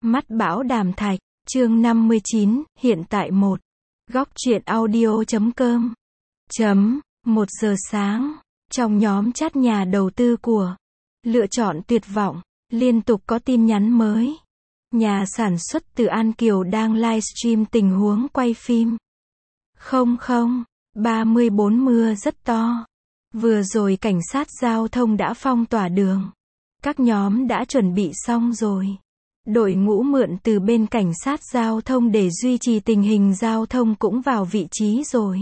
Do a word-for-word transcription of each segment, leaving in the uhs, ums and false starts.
Mắt bão đàm thạch, chương năm mươi chín, hiện tại một. Góc truyện audio chấm com. Chấm, một giờ sáng, trong nhóm chat nhà đầu tư của Lựa chọn tuyệt vọng, liên tục có tin nhắn mới. Nhà sản xuất từ An Kiều đang livestream tình huống quay phim. Không không, ba mươi bốn mưa rất to. Vừa rồi cảnh sát giao thông đã phong tỏa đường. Các nhóm đã chuẩn bị xong rồi. Đội ngũ mượn từ bên cảnh sát giao thông để duy trì tình hình giao thông cũng vào vị trí rồi.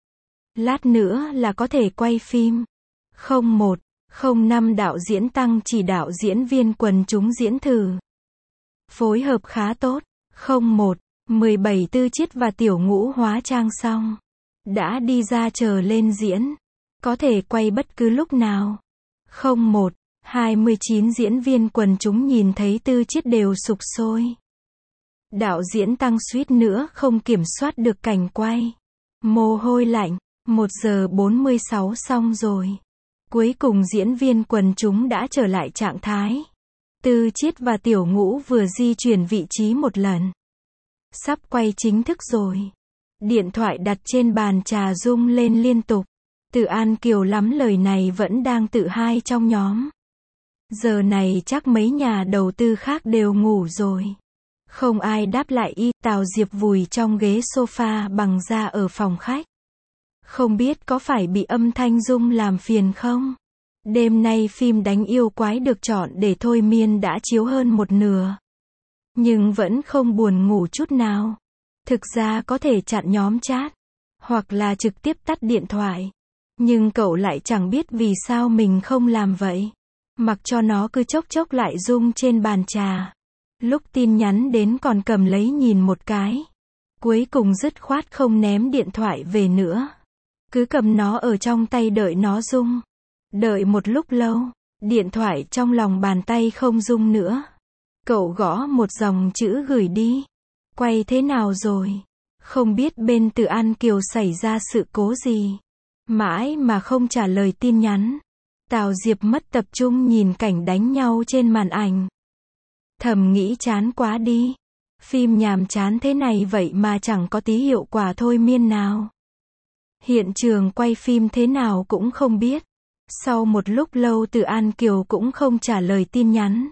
Lát nữa là có thể quay phim. không một, không năm đạo diễn Tăng chỉ đạo diễn viên quần chúng diễn thử. Phối hợp khá tốt. không một, mười bảy Tư Chiết và Tiểu Ngũ hóa trang xong. Đã đi ra chờ lên diễn. Có thể quay bất cứ lúc nào. không một, hai mươi chín diễn viên quần chúng nhìn thấy Tư Chiết đều sục sôi. Đạo diễn Tăng suýt nữa không kiểm soát được cảnh quay. Mồ hôi lạnh. một giờ bốn mươi sáu xong rồi. Cuối cùng diễn viên quần chúng đã trở lại trạng thái. Tư Chiết và Tiểu Ngũ vừa di chuyển vị trí một lần. Sắp quay chính thức rồi. Điện thoại đặt trên bàn trà rung lên liên tục. Từ An Kiều lắm lời này vẫn đang tự hai trong nhóm. Giờ này chắc mấy nhà đầu tư khác đều ngủ rồi. Không ai đáp lại y. Tào Diệp vùi trong ghế sofa bằng da ở phòng khách. Không biết có phải bị âm thanh rung làm phiền không? Đêm nay phim đánh yêu quái được chọn để thôi miên đã chiếu hơn một nửa. Nhưng vẫn không buồn ngủ chút nào. Thực ra có thể chặn nhóm chat. Hoặc là trực tiếp tắt điện thoại. Nhưng cậu lại chẳng biết vì sao mình không làm vậy. Mặc cho nó cứ chốc chốc lại rung trên bàn trà. Lúc tin nhắn đến còn cầm lấy nhìn một cái. Cuối cùng dứt khoát không ném điện thoại về nữa. Cứ cầm nó ở trong tay đợi nó rung. Đợi một lúc lâu, điện thoại trong lòng bàn tay không rung nữa. Cậu gõ một dòng chữ gửi đi. Quay thế nào rồi? Không biết bên Từ An Kiều xảy ra sự cố gì. Mãi mà không trả lời tin nhắn. Tào Diệp mất tập trung nhìn cảnh đánh nhau trên màn ảnh. Thầm nghĩ chán quá đi. Phim nhàm chán thế này vậy mà chẳng có tí hiệu quả thôi miên nào. Hiện trường quay phim thế nào cũng không biết. Sau một lúc lâu Từ An Kiều cũng không trả lời tin nhắn.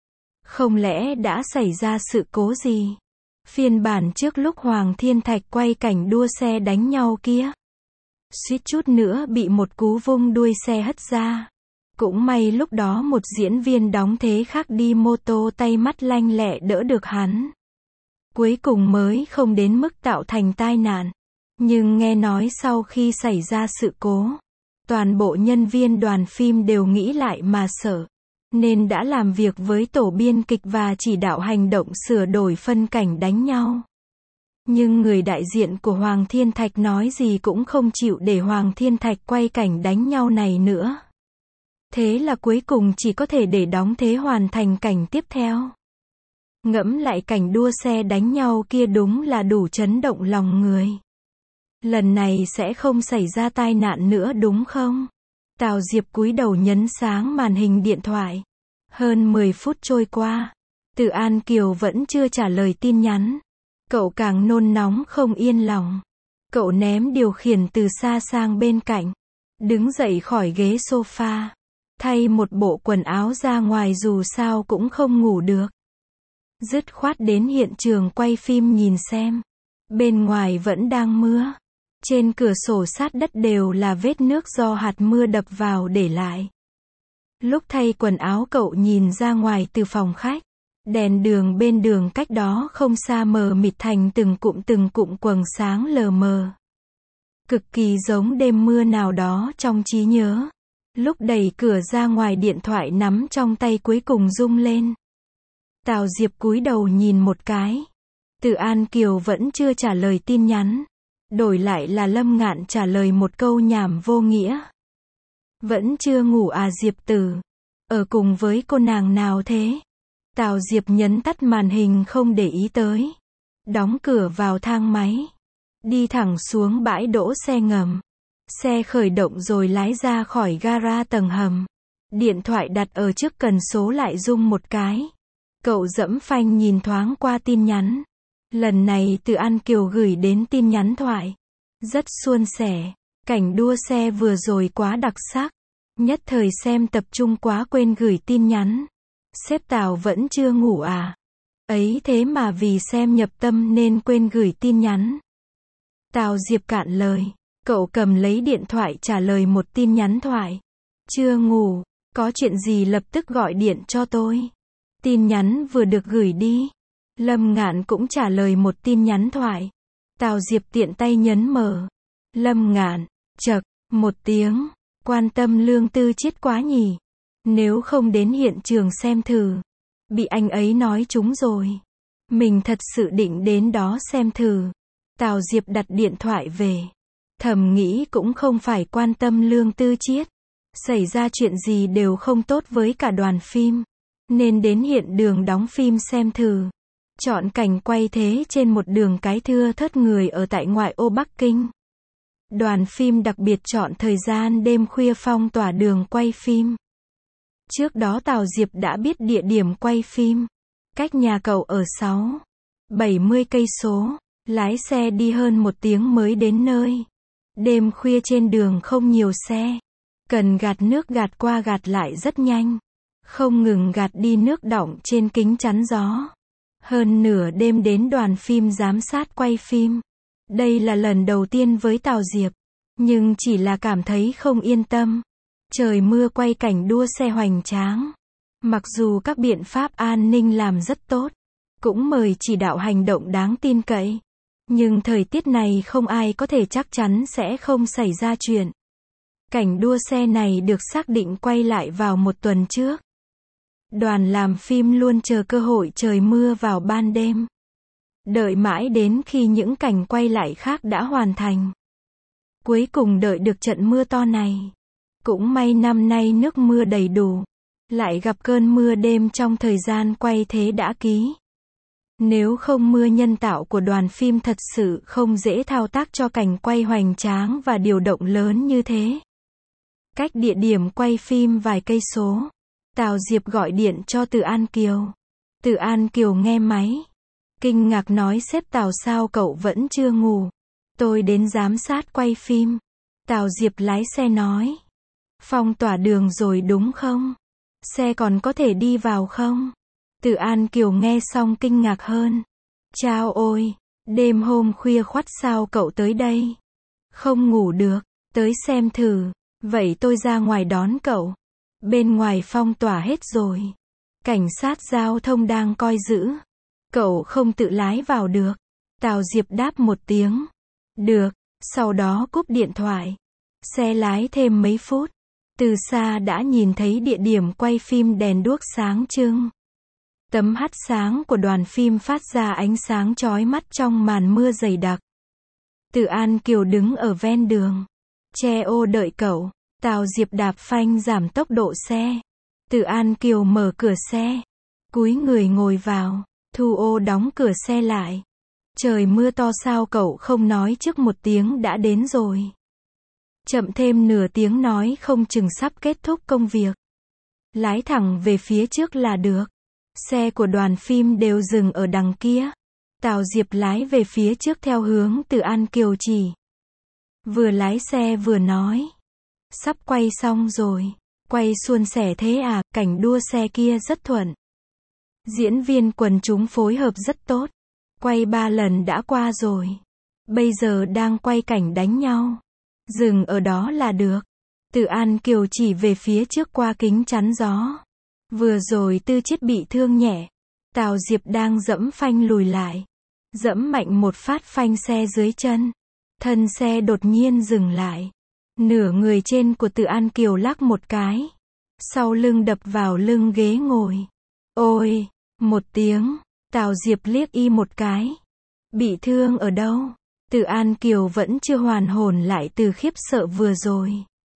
Không lẽ đã xảy ra sự cố gì? Phiên bản trước lúc Hoàng Thiên Thạch quay cảnh đua xe đánh nhau kia. Suýt chút nữa bị một cú vung đuôi xe hất ra. Cũng may lúc đó một diễn viên đóng thế khác đi mô tô tay mắt lanh lẹ đỡ được hắn. Cuối cùng mới không đến mức tạo thành tai nạn. Nhưng nghe nói sau khi xảy ra sự cố, toàn bộ nhân viên đoàn phim đều nghĩ lại mà sợ. Nên đã làm việc với tổ biên kịch và chỉ đạo hành động sửa đổi phân cảnh đánh nhau. Nhưng người đại diện của Hoàng Thiên Thạch nói gì cũng không chịu để Hoàng Thiên Thạch quay cảnh đánh nhau này nữa. Thế là cuối cùng chỉ có thể để đóng thế hoàn thành cảnh tiếp theo. Ngẫm lại cảnh đua xe đánh nhau kia đúng là đủ chấn động lòng người. Lần này sẽ không xảy ra tai nạn nữa đúng không? Tào Diệp cúi đầu nhấn sáng màn hình điện thoại. Hơn mười phút trôi qua. Từ An Kiều vẫn chưa trả lời tin nhắn. Cậu càng nôn nóng không yên lòng. Cậu ném điều khiển từ xa sang bên cạnh. Đứng dậy khỏi ghế sofa. Thay một bộ quần áo ra ngoài dù sao cũng không ngủ được. Dứt khoát đến hiện trường quay phim nhìn xem. Bên ngoài vẫn đang mưa. Trên cửa sổ sát đất đều là vết nước do hạt mưa đập vào để lại. Lúc thay quần áo cậu nhìn ra ngoài từ phòng khách. Đèn đường bên đường cách đó không xa mờ mịt thành từng cụm từng cụm quầng sáng lờ mờ. Cực kỳ giống đêm mưa nào đó trong trí nhớ. Lúc đẩy cửa ra ngoài điện thoại nắm trong tay cuối cùng rung lên. Tào Diệp cúi đầu nhìn một cái. Từ An Kiều vẫn chưa trả lời tin nhắn. Đổi lại là Lâm Ngạn trả lời một câu nhảm vô nghĩa. Vẫn chưa ngủ à Diệp Tử? Ở cùng với cô nàng nào thế? Tào Diệp nhấn tắt màn hình không để ý tới. Đóng cửa vào thang máy. Đi thẳng xuống bãi đỗ xe ngầm. Xe khởi động rồi lái ra khỏi gara tầng hầm. Điện thoại đặt ở trước cần số lại rung một cái. Cậu dẫm phanh nhìn thoáng qua tin nhắn. Lần này Từ An Kiều gửi đến tin nhắn thoại. Rất suôn sẻ. Cảnh đua xe vừa rồi quá đặc sắc. Nhất thời xem tập trung quá quên gửi tin nhắn. Sếp Tào vẫn chưa ngủ à? Ấy thế mà vì xem nhập tâm nên quên gửi tin nhắn. Tào Diệp cạn lời. Cậu cầm lấy điện thoại trả lời một tin nhắn thoại. Chưa ngủ, có chuyện gì lập tức gọi điện cho tôi. Tin nhắn vừa được gửi đi. Lâm Ngạn cũng trả lời một tin nhắn thoại. Tào Diệp tiện tay nhấn mở. Lâm Ngạn, chậc, một tiếng, quan tâm Lương Tư Chiết quá nhỉ. Nếu không đến hiện trường xem thử. Bị anh ấy nói trúng rồi. Mình thật sự định đến đó xem thử. Tào Diệp đặt điện thoại về. Thầm nghĩ cũng không phải quan tâm Lương Tư Chiết. Xảy ra chuyện gì đều không tốt với cả đoàn phim. Nên đến hiện đường đóng phim xem thử. Chọn cảnh quay thế trên một đường cái thưa thớt người ở tại ngoại ô Bắc Kinh. Đoàn phim đặc biệt chọn thời gian đêm khuya phong tỏa đường quay phim. Trước đó Tào Diệp đã biết địa điểm quay phim. Cách nhà cậu ở sáu, bảy mươi cây số. Lái xe đi hơn một tiếng mới đến nơi. Đêm khuya trên đường không nhiều xe. Cần gạt nước gạt qua gạt lại rất nhanh. Không ngừng gạt đi nước đọng trên kính chắn gió. Hơn nửa đêm đến đoàn phim giám sát quay phim. Đây là lần đầu tiên với Tào Diệp. Nhưng chỉ là cảm thấy không yên tâm. Trời mưa quay cảnh đua xe hoành tráng. Mặc dù các biện pháp an ninh làm rất tốt. Cũng mời chỉ đạo hành động đáng tin cậy. Nhưng thời tiết này không ai có thể chắc chắn sẽ không xảy ra chuyện. Cảnh đua xe này được xác định quay lại vào một tuần trước. Đoàn làm phim luôn chờ cơ hội trời mưa vào ban đêm. Đợi mãi đến khi những cảnh quay lại khác đã hoàn thành. Cuối cùng đợi được trận mưa to này. Cũng may năm nay nước mưa đầy đủ. Lại gặp cơn mưa đêm trong thời gian quay thế đã ký. Nếu không mưa nhân tạo của đoàn phim thật sự không dễ thao tác cho cảnh quay hoành tráng và điều động lớn như thế. Cách địa điểm quay phim vài cây số. Tào Diệp gọi điện cho Từ An Kiều. Từ An Kiều nghe máy. Kinh ngạc nói sếp Tào sao cậu vẫn chưa ngủ. Tôi đến giám sát quay phim. Tào Diệp lái xe nói. Phong tỏa đường rồi đúng không? Xe còn có thể đi vào không? Từ An Kiều nghe xong kinh ngạc hơn. Chao ôi, đêm hôm khuya khoắt sao cậu tới đây? Không ngủ được, tới xem thử. Vậy tôi ra ngoài đón cậu. Bên ngoài phong tỏa hết rồi. Cảnh sát giao thông đang coi giữ. Cậu không tự lái vào được. Tào Diệp đáp một tiếng. Được, sau đó cúp điện thoại. Xe lái thêm mấy phút. Từ xa đã nhìn thấy địa điểm quay phim đèn đuốc sáng trưng. Tấm hắt sáng của đoàn phim phát ra ánh sáng chói mắt trong màn mưa dày đặc. Từ An Kiều đứng ở ven đường. Che ô đợi cậu. Tào Diệp đạp phanh giảm tốc độ xe. Từ An Kiều mở cửa xe. Cúi người ngồi vào. Thu ô đóng cửa xe lại. Trời mưa to sao cậu không nói trước một tiếng đã đến rồi. Chậm thêm nửa tiếng nói không chừng sắp kết thúc công việc. Lái thẳng về phía trước là được. Xe của đoàn phim đều dừng ở đằng kia. Tào Diệp lái về phía trước theo hướng Từ An Kiều chỉ. Vừa lái xe vừa nói. Sắp quay xong rồi. Quay suôn sẻ thế à, cảnh đua xe kia rất thuận. Diễn viên quần chúng phối hợp rất tốt. Quay ba lần đã qua rồi. Bây giờ đang quay cảnh đánh nhau. Dừng ở đó là được. Từ An Kiều chỉ về phía trước qua kính chắn gió. Vừa rồi Tư Chiết bị thương nhẹ. Tào Diệp đang dẫm phanh lùi lại. Dẫm mạnh một phát phanh xe dưới chân. Thân xe đột nhiên dừng lại. Nửa người trên của Từ An Kiều lắc một cái. Sau lưng đập vào lưng ghế ngồi. Ôi! Một tiếng. Tào Diệp liếc y một cái. Bị thương ở đâu? Từ An Kiều vẫn chưa hoàn hồn lại từ khiếp sợ vừa rồi.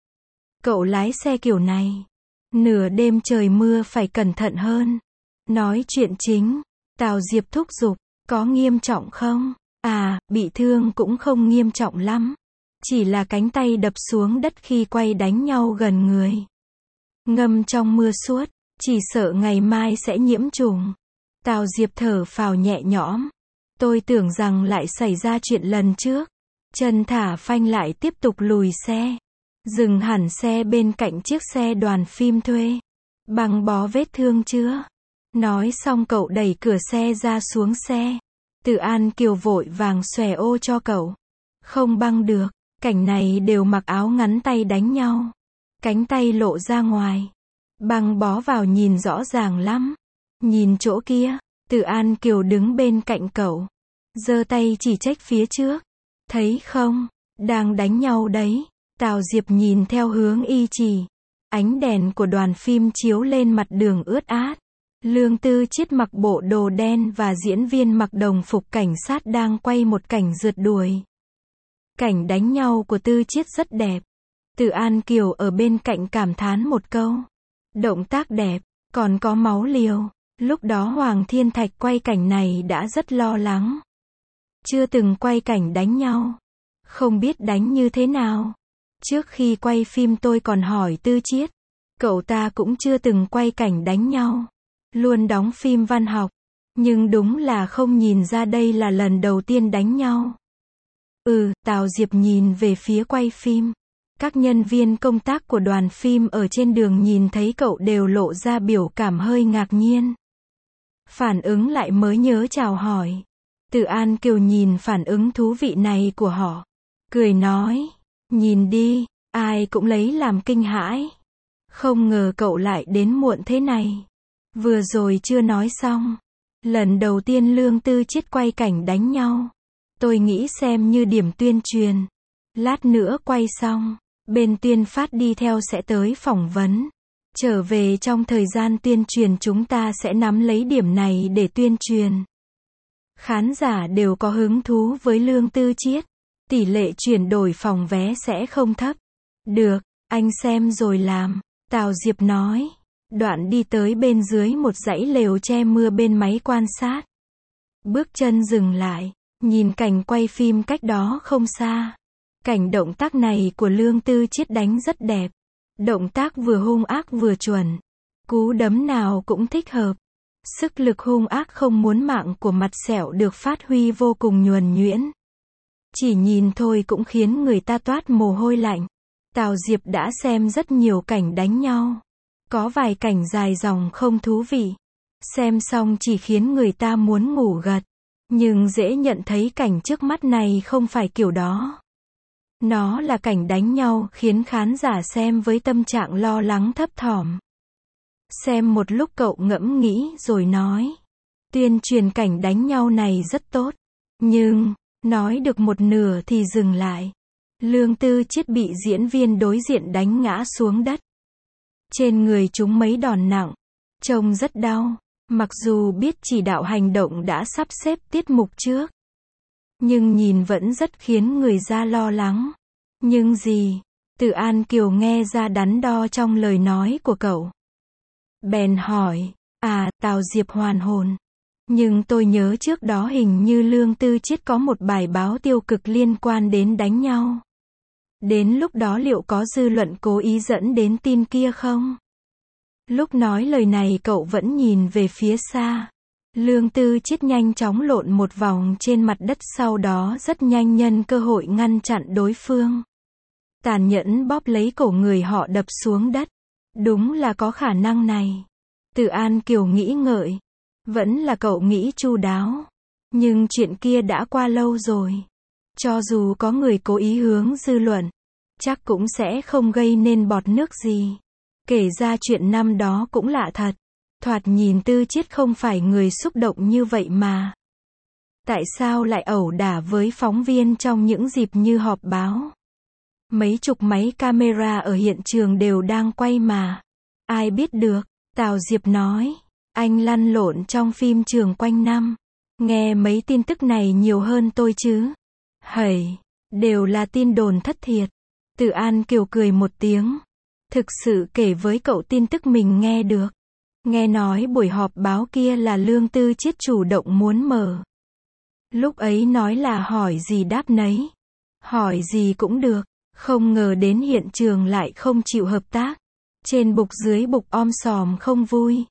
Cậu lái xe kiểu này. Nửa đêm trời mưa phải cẩn thận hơn. Nói chuyện chính. Tào Diệp thúc giục. Có nghiêm trọng không? À, bị thương cũng không nghiêm trọng lắm. Chỉ là cánh tay đập xuống đất khi quay đánh nhau gần người. Ngâm trong mưa suốt. Chỉ sợ ngày mai sẽ nhiễm trùng. Tào Diệp thở phào nhẹ nhõm. Tôi tưởng rằng lại xảy ra chuyện lần trước. Chân thả phanh lại tiếp tục lùi xe. Dừng hẳn xe bên cạnh chiếc xe đoàn phim thuê. Băng bó vết thương chưa? Nói xong cậu đẩy cửa xe ra xuống xe. Từ An Kiều vội vàng xòe ô cho cậu. Không băng được, cảnh này đều mặc áo ngắn tay đánh nhau. Cánh tay lộ ra ngoài. Băng bó vào nhìn rõ ràng lắm. Nhìn chỗ kia, Từ An Kiều đứng bên cạnh cậu. Giơ tay chỉ trách phía trước. Thấy không, đang đánh nhau đấy. Tào Diệp nhìn theo hướng y chỉ. Ánh đèn của đoàn phim chiếu lên mặt đường ướt át. Lương Tư Chiết mặc bộ đồ đen và diễn viên mặc đồng phục cảnh sát đang quay một cảnh rượt đuổi. Cảnh đánh nhau của Tư Chiết rất đẹp. Từ An Kiều ở bên cạnh cảm thán một câu. Động tác đẹp, còn có máu liều. Lúc đó Hoàng Thiên Thạch quay cảnh này đã rất lo lắng. Chưa từng quay cảnh đánh nhau. Không biết đánh như thế nào. Trước khi quay phim tôi còn hỏi Tư Chiết. Cậu ta cũng chưa từng quay cảnh đánh nhau. Luôn đóng phim văn học. Nhưng đúng là không nhìn ra đây là lần đầu tiên đánh nhau. Ừ, Tào Diệp nhìn về phía quay phim. Các nhân viên công tác của đoàn phim ở trên đường nhìn thấy cậu đều lộ ra biểu cảm hơi ngạc nhiên. Phản ứng lại mới nhớ chào hỏi. Từ An Kiều nhìn phản ứng thú vị này của họ. Cười nói, nhìn đi, ai cũng lấy làm kinh hãi. Không ngờ cậu lại đến muộn thế này. Vừa rồi chưa nói xong. Lần đầu tiên Lương Tư Chiết quay cảnh đánh nhau. Tôi nghĩ xem như điểm tuyên truyền. Lát nữa quay xong, bên tuyên phát đi theo sẽ tới phỏng vấn. Trở về trong thời gian tuyên truyền chúng ta sẽ nắm lấy điểm này để tuyên truyền. Khán giả đều có hứng thú với Lương Tư Chiết. Tỷ lệ chuyển đổi phòng vé sẽ không thấp. Được, anh xem rồi làm. Tào Diệp nói. Đoạn đi tới bên dưới một dãy lều che mưa bên máy quan sát. Bước chân dừng lại, nhìn cảnh quay phim cách đó không xa. Cảnh động tác này của Lương Tư Chiết đánh rất đẹp. Động tác vừa hung ác vừa chuẩn. Cú đấm nào cũng thích hợp. Sức lực hung ác không muốn mạng của mặt sẹo được phát huy vô cùng nhuần nhuyễn. Chỉ nhìn thôi cũng khiến người ta toát mồ hôi lạnh. Tào Diệp đã xem rất nhiều cảnh đánh nhau. Có vài cảnh dài dòng không thú vị. Xem xong chỉ khiến người ta muốn ngủ gật. Nhưng dễ nhận thấy cảnh trước mắt này không phải kiểu đó. Nó là cảnh đánh nhau khiến khán giả xem với tâm trạng lo lắng thấp thỏm. Xem một lúc cậu ngẫm nghĩ rồi nói. Tuyên truyền cảnh đánh nhau này rất tốt. Nhưng, nói được một nửa thì dừng lại. Lương Tư Chiết bị diễn viên đối diện đánh ngã xuống đất. Trên người chúng mấy đòn nặng. Trông rất đau. Mặc dù biết chỉ đạo hành động đã sắp xếp tiết mục trước. Nhưng nhìn vẫn rất khiến người ta lo lắng. Nhưng gì? Từ An Kiều nghe ra đắn đo trong lời nói của cậu. Bèn hỏi. À, Tào Diệp hoàn hồn. Nhưng tôi nhớ trước đó hình như Lương Tư Chiết có một bài báo tiêu cực liên quan đến đánh nhau. Đến lúc đó liệu có dư luận cố ý dẫn đến tin kia không? Lúc nói lời này cậu vẫn nhìn về phía xa. Lương Tư Chiết nhanh chóng lộn một vòng trên mặt đất, sau đó rất nhanh nhân cơ hội ngăn chặn đối phương. Tàn nhẫn bóp lấy cổ người họ đập xuống đất. Đúng là có khả năng này. Từ An Kiều nghĩ ngợi. Vẫn là cậu nghĩ chu đáo. Nhưng chuyện kia đã qua lâu rồi. Cho dù có người cố ý hướng dư luận, chắc cũng sẽ không gây nên bọt nước gì. Kể ra chuyện năm đó cũng lạ thật. Thoạt nhìn Tư Chiết không phải người xúc động như vậy mà. Tại sao lại ẩu đả với phóng viên trong những dịp như họp báo? Mấy chục máy camera ở hiện trường đều đang quay mà. Ai biết được, Tào Diệp nói. Anh lăn lộn trong phim trường quanh năm. Nghe mấy tin tức này nhiều hơn tôi chứ. Hẩy, đều là tin đồn thất thiệt. Từ An Kiều cười một tiếng. Thực sự kể với cậu tin tức mình nghe được. Nghe nói buổi họp báo kia là Lương Tư Chiết chủ động muốn mở. Lúc ấy nói là hỏi gì đáp nấy. Hỏi gì cũng được. Không ngờ đến hiện trường lại không chịu hợp tác. Trên bục dưới bục om sòm không vui.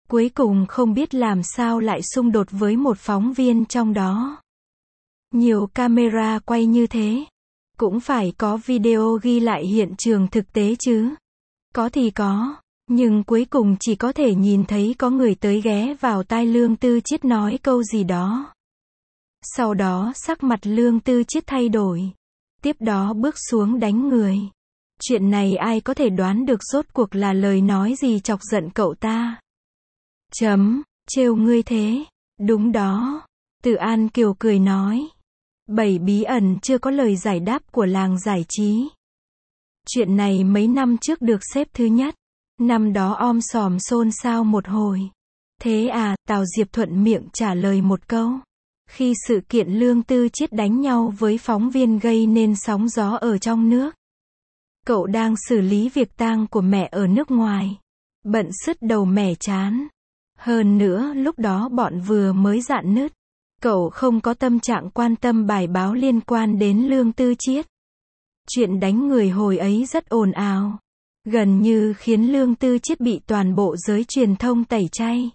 Cuối cùng không biết làm sao lại xung đột với một phóng viên trong đó. Nhiều camera quay như thế. Cũng phải có video ghi lại hiện trường thực tế chứ. Có thì có. Nhưng cuối cùng chỉ có thể nhìn thấy có người tới ghé vào tai Lương Tư Chiết nói câu gì đó. Sau đó sắc mặt Lương Tư Chiết thay đổi. Tiếp đó bước xuống đánh người. Chuyện này ai có thể đoán được rốt cuộc là lời nói gì chọc giận cậu ta. Chấm, trêu ngươi thế. Đúng đó. Từ An Kiều cười nói. Bảy bí ẩn chưa có lời giải đáp của làng giải trí. Chuyện này mấy năm trước được xếp thứ nhất. Năm đó om sòm xôn xao một hồi. Thế à, Tào Diệp thuận miệng trả lời một câu. Khi sự kiện Lương Tư Chiết đánh nhau với phóng viên gây nên sóng gió ở trong nước. Cậu đang xử lý việc tang của mẹ ở nước ngoài. Bận sứt đầu mẻ chán. Hơn nữa lúc đó bọn vừa mới rạn nứt. Cậu không có tâm trạng quan tâm bài báo liên quan đến Lương Tư Chiết. Chuyện đánh người hồi ấy rất ồn ào. Gần như khiến Lương Tư Chiết bị toàn bộ giới truyền thông tẩy chay.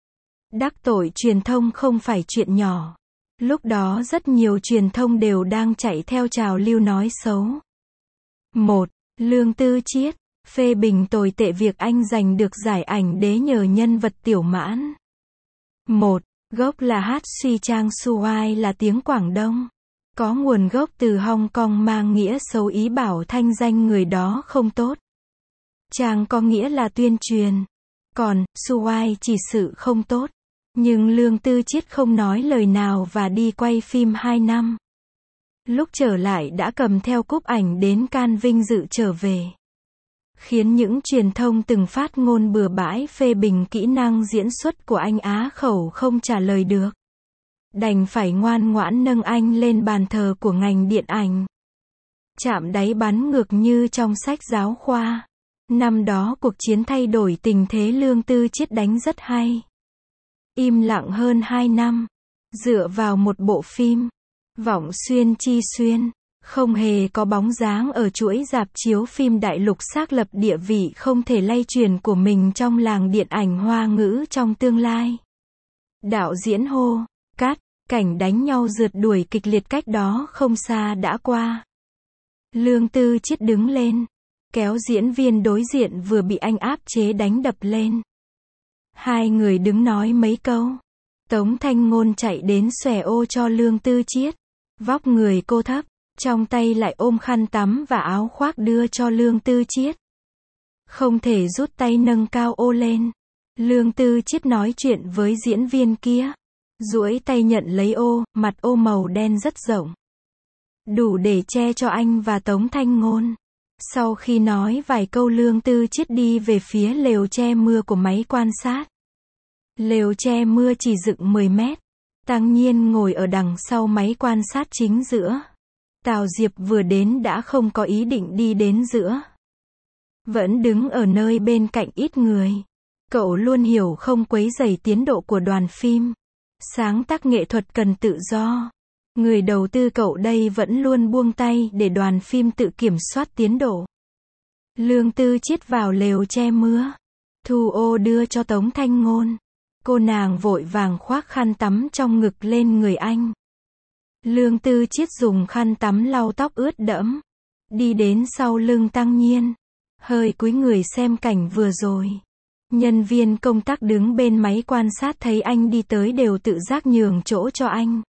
Đắc tội truyền thông không phải chuyện nhỏ. Lúc đó rất nhiều truyền thông đều đang chạy theo trào lưu nói xấu. một. Lương Tư Chiết phê bình tồi tệ việc anh giành được giải ảnh đế nhờ nhân vật Tiểu Mãn. một. Gốc là hát suy Trang Suai là tiếng Quảng Đông. Có nguồn gốc từ Hong Kong mang nghĩa xấu ý bảo thanh danh người đó không tốt. Trang có nghĩa là tuyên truyền. Còn, Suai chỉ sự không tốt. Nhưng Lương Tư Chiết không nói lời nào và đi quay phim hai năm. Lúc trở lại đã cầm theo cúp ảnh đến Cannes vinh dự trở về. Khiến những truyền thông từng phát ngôn bừa bãi phê bình kỹ năng diễn xuất của anh á khẩu không trả lời được. Đành phải ngoan ngoãn nâng anh lên bàn thờ của ngành điện ảnh. Chạm đáy bắn ngược như trong sách giáo khoa. Năm đó cuộc chiến thay đổi tình thế Lương Tư Chiết đánh rất hay. Im lặng hơn hai năm. Dựa vào một bộ phim. Vọng xuyên chi xuyên. Không hề có bóng dáng ở chuỗi rạp chiếu phim đại lục xác lập địa vị không thể lay truyền của mình trong làng điện ảnh Hoa ngữ trong tương lai. Đạo diễn hô, cắt, cảnh đánh nhau rượt đuổi kịch liệt cách đó không xa đã qua. Lương Tư Chiết đứng lên, kéo diễn viên đối diện vừa bị anh áp chế đánh đập lên. Hai người đứng nói mấy câu. Tống Thanh Ngôn chạy đến xòe ô cho Lương Tư Chiết. Vóc người cô thấp, trong tay lại ôm khăn tắm và áo khoác đưa cho Lương Tư Chiết. Không thể rút tay nâng cao ô lên. Lương Tư Chiết nói chuyện với diễn viên kia. Duỗi tay nhận lấy ô, mặt ô màu đen rất rộng. Đủ để che cho anh và Tống Thanh Ngôn. Sau khi nói vài câu Lương Tư Chiết đi về phía lều che mưa của máy quan sát. Lều che mưa chỉ dựng mười mét. Tăng Nhiên ngồi ở đằng sau máy quan sát chính giữa. Tào Diệp vừa đến đã không có ý định đi đến giữa. Vẫn đứng ở nơi bên cạnh ít người. Cậu luôn hiểu không quấy rầy tiến độ của đoàn phim. Sáng tác nghệ thuật cần tự do. Người đầu tư cậu đây vẫn luôn buông tay để đoàn phim tự kiểm soát tiến độ. Lương Tư Chiết vào lều che mưa. Thu ô đưa cho Tống Thanh Ngôn. Cô nàng vội vàng khoác khăn tắm trong ngực lên người anh. Lương Tư Chiết dùng khăn tắm lau tóc ướt đẫm. Đi đến sau lưng Tăng Nhiên. Hơi cúi người xem cảnh vừa rồi. Nhân viên công tác đứng bên máy quan sát thấy anh đi tới đều tự giác nhường chỗ cho anh.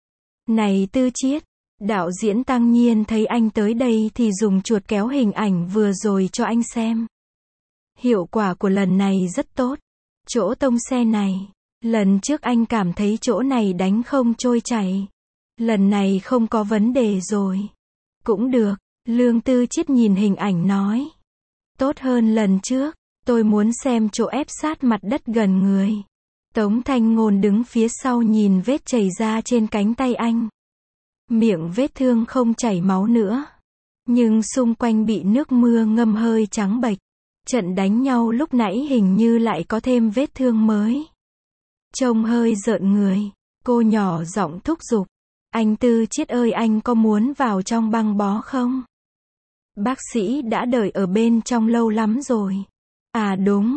Này Tư Chiết, đạo diễn Tăng Nhiên thấy anh tới đây thì dùng chuột kéo hình ảnh vừa rồi cho anh xem. Hiệu quả của lần này rất tốt. Chỗ tông xe này, lần trước anh cảm thấy chỗ này đánh không trôi chảy. Lần này không có vấn đề rồi. Cũng được, Lương Tư Chiết nhìn hình ảnh nói. Tốt hơn lần trước, tôi muốn xem chỗ ép sát mặt đất gần người. Tống Thanh Ngôn đứng phía sau nhìn vết chảy ra trên cánh tay anh. Miệng vết thương không chảy máu nữa. Nhưng xung quanh bị nước mưa ngâm hơi trắng bệch. Trận đánh nhau lúc nãy hình như lại có thêm vết thương mới. Trông hơi rợn người. Cô nhỏ giọng thúc giục. Anh Tư Chiết ơi, anh có muốn vào trong băng bó không? Bác sĩ đã đợi ở bên trong lâu lắm rồi. À đúng.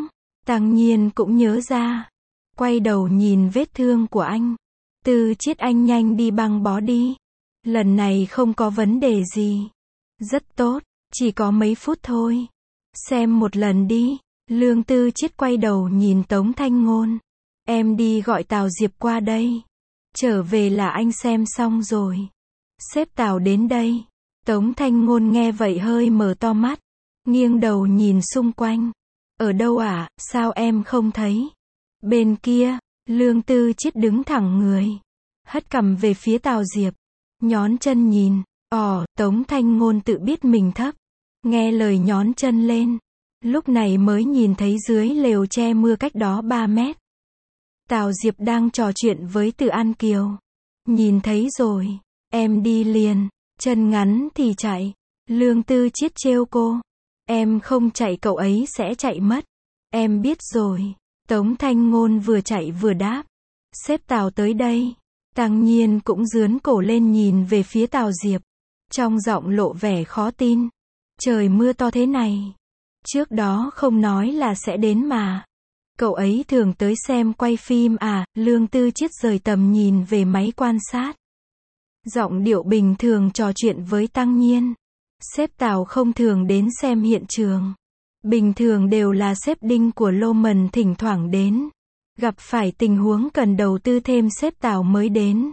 Tăng Nhiên cũng nhớ ra. Quay đầu nhìn vết thương của anh. Tư Chiết, anh nhanh đi băng bó đi. Lần này không có vấn đề gì. Rất tốt, chỉ có mấy phút thôi. Xem một lần đi. Lương Tư Chiết quay đầu nhìn Tống Thanh Ngôn. Em đi gọi Tào Diệp qua đây. Trở về là anh xem xong rồi. Sếp Tào đến đây. Tống Thanh Ngôn nghe vậy hơi mở to mắt. Nghiêng đầu nhìn xung quanh. Ở đâu ạ, à? Sao em không thấy? Bên kia, Lương Tư Chiết đứng thẳng người. Hất cằm về phía Tào Diệp. Nhón chân nhìn. Ồ, Tống Thanh Ngôn tự biết mình thấp. Nghe lời nhón chân lên. Lúc này mới nhìn thấy dưới lều che mưa cách đó ba mét. Tào Diệp đang trò chuyện với Từ An Kiều. Nhìn thấy rồi. Em đi liền. Chân ngắn thì chạy. Lương Tư Chiết trêu cô. Em không chạy cậu ấy sẽ chạy mất. Em biết rồi. Tống Thanh Ngôn vừa chạy vừa đáp. Sếp Tào tới đây. Tăng Nhiên cũng dướn cổ lên nhìn về phía Tào Diệp. Trong giọng lộ vẻ khó tin. Trời mưa to thế này. Trước đó không nói là sẽ đến mà. Cậu ấy thường tới xem quay phim à? Lương Tư Chiết rời tầm nhìn về máy quan sát. Giọng điệu bình thường trò chuyện với Tăng Nhiên. Sếp Tào không thường đến xem hiện trường. Bình thường đều là sếp Đinh của Loman thỉnh thoảng đến. Gặp phải tình huống cần đầu tư thêm sếp Tào mới đến.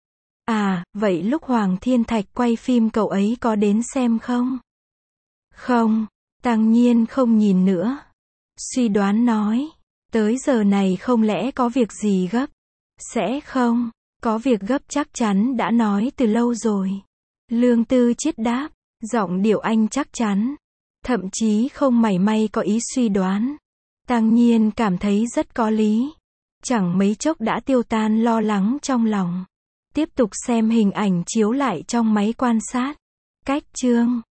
À, vậy lúc Hoàng Thiên Thạch quay phim cậu ấy có đến xem không? Không. Tăng Nhiên không nhìn nữa. Suy đoán nói. Tới giờ này không lẽ có việc gì gấp? Sẽ không. Có việc gấp chắc chắn đã nói từ lâu rồi. Lương Tư Chiết đáp. Giọng điệu anh chắc chắn. Thậm chí không mảy may có ý suy đoán. Tăng Nhiên cảm thấy rất có lý. Chẳng mấy chốc đã tiêu tan lo lắng trong lòng. Tiếp tục xem hình ảnh chiếu lại trong máy quan sát. Cách chương